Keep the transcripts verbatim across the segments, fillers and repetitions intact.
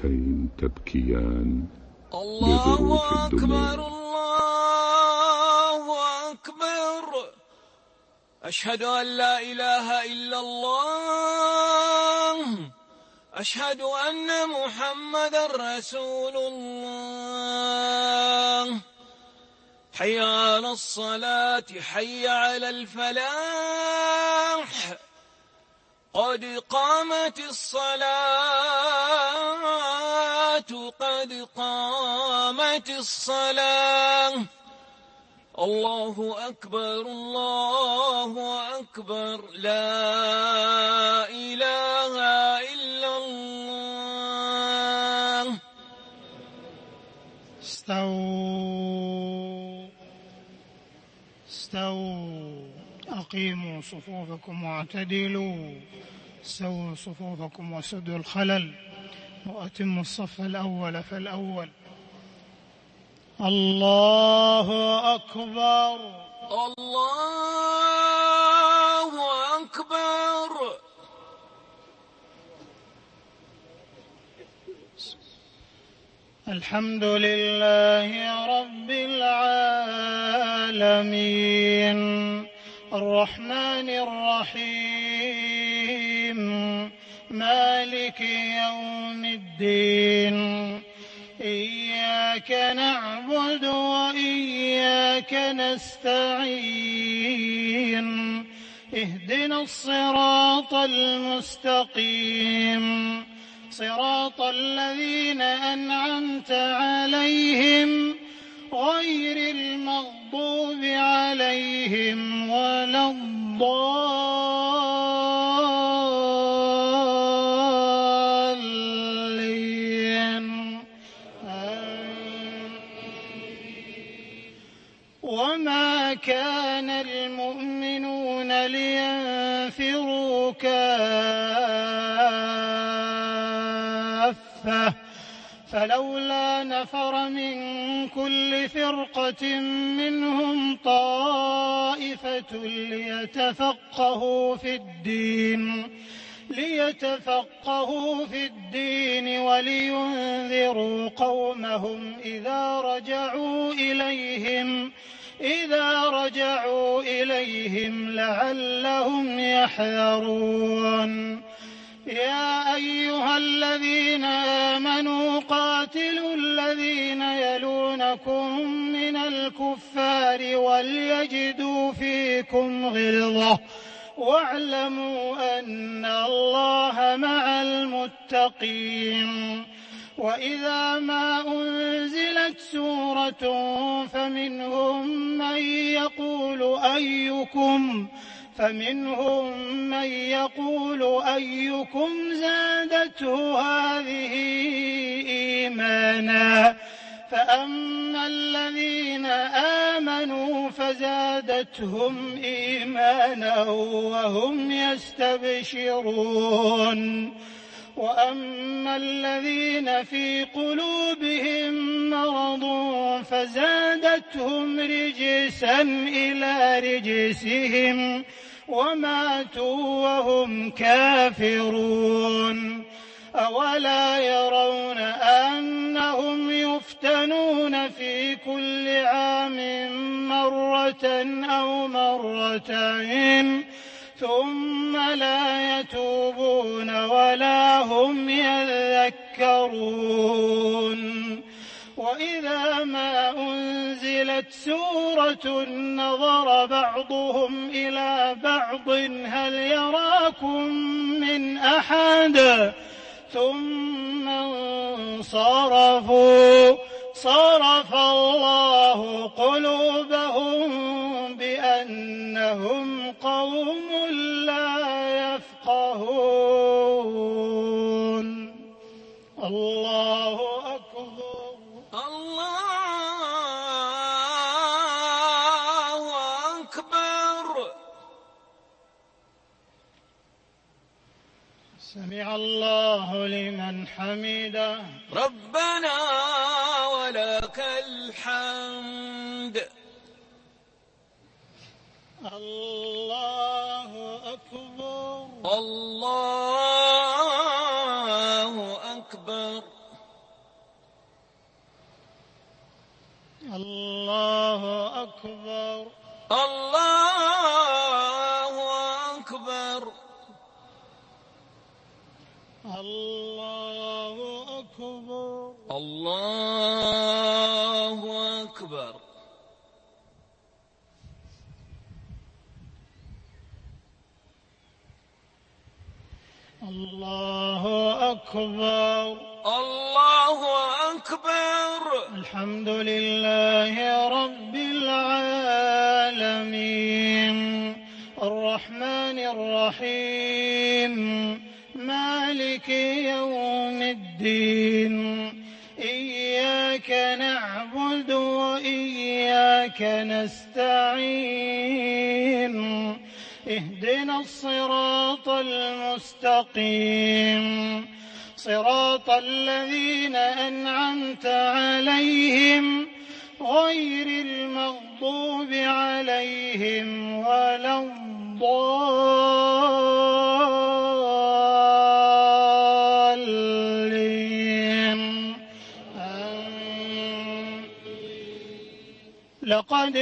العينتين تبكيان الله أكبر الله أكبر. أشهد أن لا إله إلا الله، أشهد أن محمدا رسول الله. حي على الصلاة، حي على الفلاح، قد قامت الصلاة، قد قامت الصلاة. الله أكبر الله أكبر، لا إله إلا الله. استووا استووا أقيموا صفوفكم واعتدلوا، سووا صفوفكم وسدوا الخلل، وأتموا الصف الأول فالأول. الله أكبر الله أكبر. الحمد لله رب العالمين، الرحمن الرحيم، مالك يوم الدين. إياك نعبد وإياك نستعين، اهدنا الصراط المستقيم، صراط الذين أنعمت عليهم غير المغضوب عليهم ولا الضالين. وما كان المؤمنون لينفروا كافة، فلولا نفر من كل فرقة منهم طائفة ليتفقهوا في الدين ليتفقهوا في الدين ولينذروا قومهم إذا رجعوا إليهم إذا رجعوا إليهم لعلهم يحذرون. يا أيها الذين آمنوا قاتلوا الذين يلونكم من الكفار وليجدوا فيكم غلظة، واعلموا أن الله مع المتقين. وإذا ما أنزلت سورة فمنهم من يقول أيكم فمنهم من يقول أيكم زادته هذه إيمانا، فأما الذين آمنوا فزادتهم إيمانا وهم يستبشرون. وأما الذين في قلوبهم مرض فزادتهم رجسا إلى رجسهم وماتوا وهم كافرون. أولا يرون أنهم يفتنون في كل عام مرة أو مرتين ثم لا يتوبون ولا هم يذكرون. وإذا ما أنزلت سورة نظر بعضهم إلى بعض هل يراكم من أحد ثم انصرفوا صرف الله قلوبهم بأنهم قوم لا يفقهون. الله أكبر الله أكبر. سمع الله لمن حمده. ربنا ولك الحمد. الله أكبر الله أكبر. الله أكبر. الله أكبر. الله أكبر. الله أكبر. الله أكبر. الله أكبر. الحمد لله رب العالمين الرحمن الرحيم مالك يوم الدين إياك نعبد وإياك نستعين اهدنا الصراط المستقيم صراط الذين أنعمت عليهم غير المغضوب عليهم ولا الضالين آمين. لقد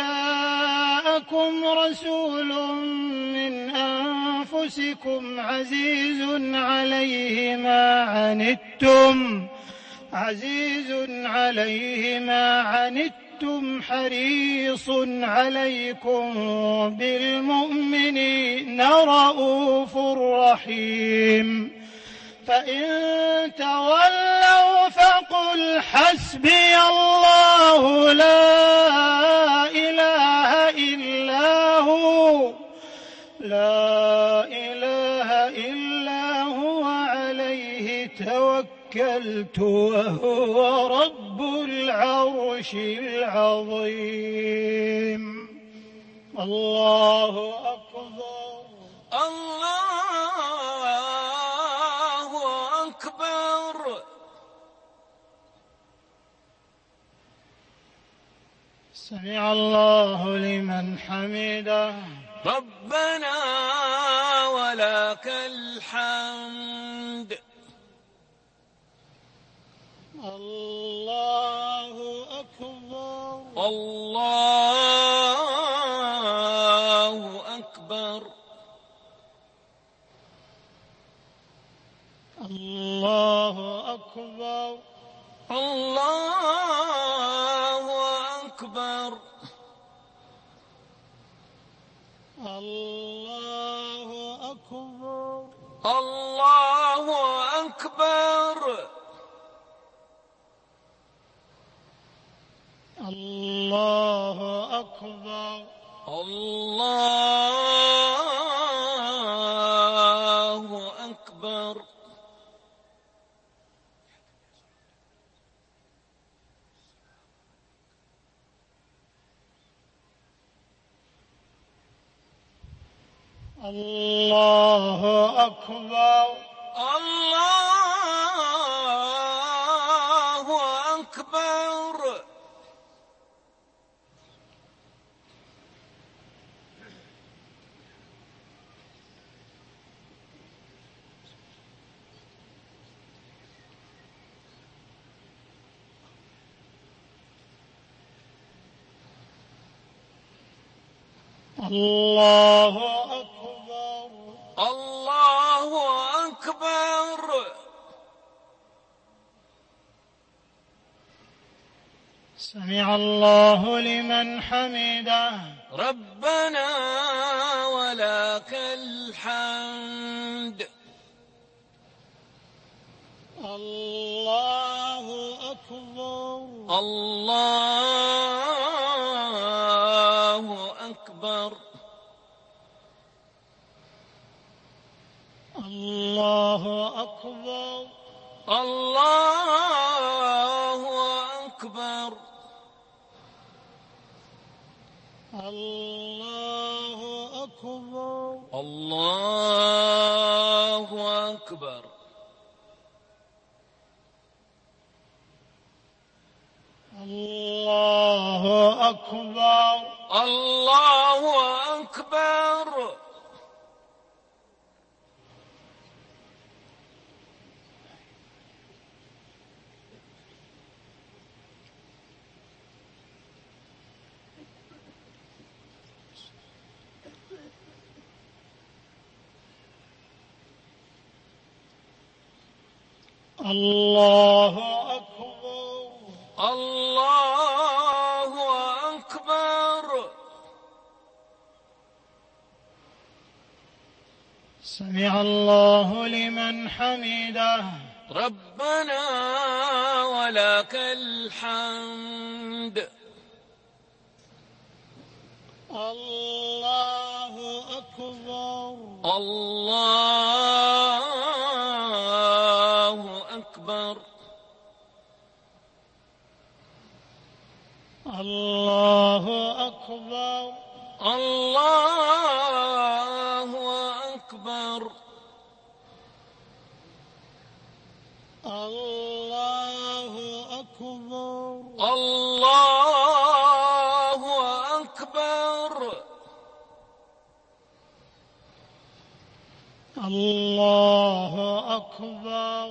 جاءكم رسول من أنفسكم عزيز عليه ما عنتم عزيز عليه ما عنتم حريص عليكم بالمؤمنين رءوف رحيم فإن تولوا فقل حسبي الله لا إله إلا هو لا إله إلا هو عليه توكلت وهو رب العرش العظيم. الله أكبر. الله أكبر. سمع الله لمن حمده. ربنا ولك الحمد. الله أكبر. الله أكبر. الله أكبر. الله أكبر. الله أكبر. الله أكبر. الله أكبر. الله أكبر. الله أكبر. الله أكبر. الله أكبر. الله أكبر. سمع الله لمن حمده. ربنا ولك الحمد. الله أكبر. الله أكبر. الله أكبر. الله أكبر. الله أكبر. الله أكبر. الله أكبر. الله أكبر. الله أكبر. الله أكبر. سمع الله لمن حمده. ربنا ولك الحمد. الله أكبر. الله أكبر. الله أكبر. الله أكبر. الله أكبر. الله أكبر. الله أكبر.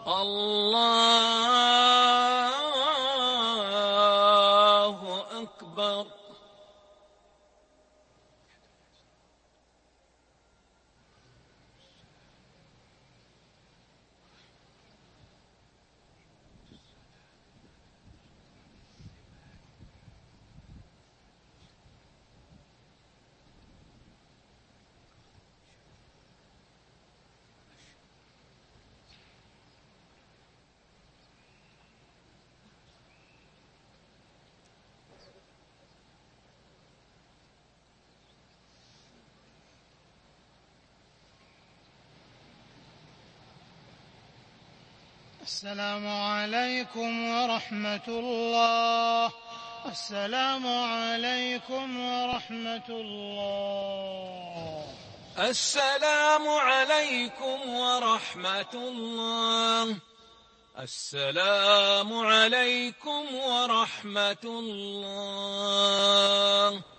الله أكبر. السلام عليكم ورحمة الله. السلام عليكم ورحمة الله. السلام عليكم ورحمة الله. السلام عليكم ورحمة الله.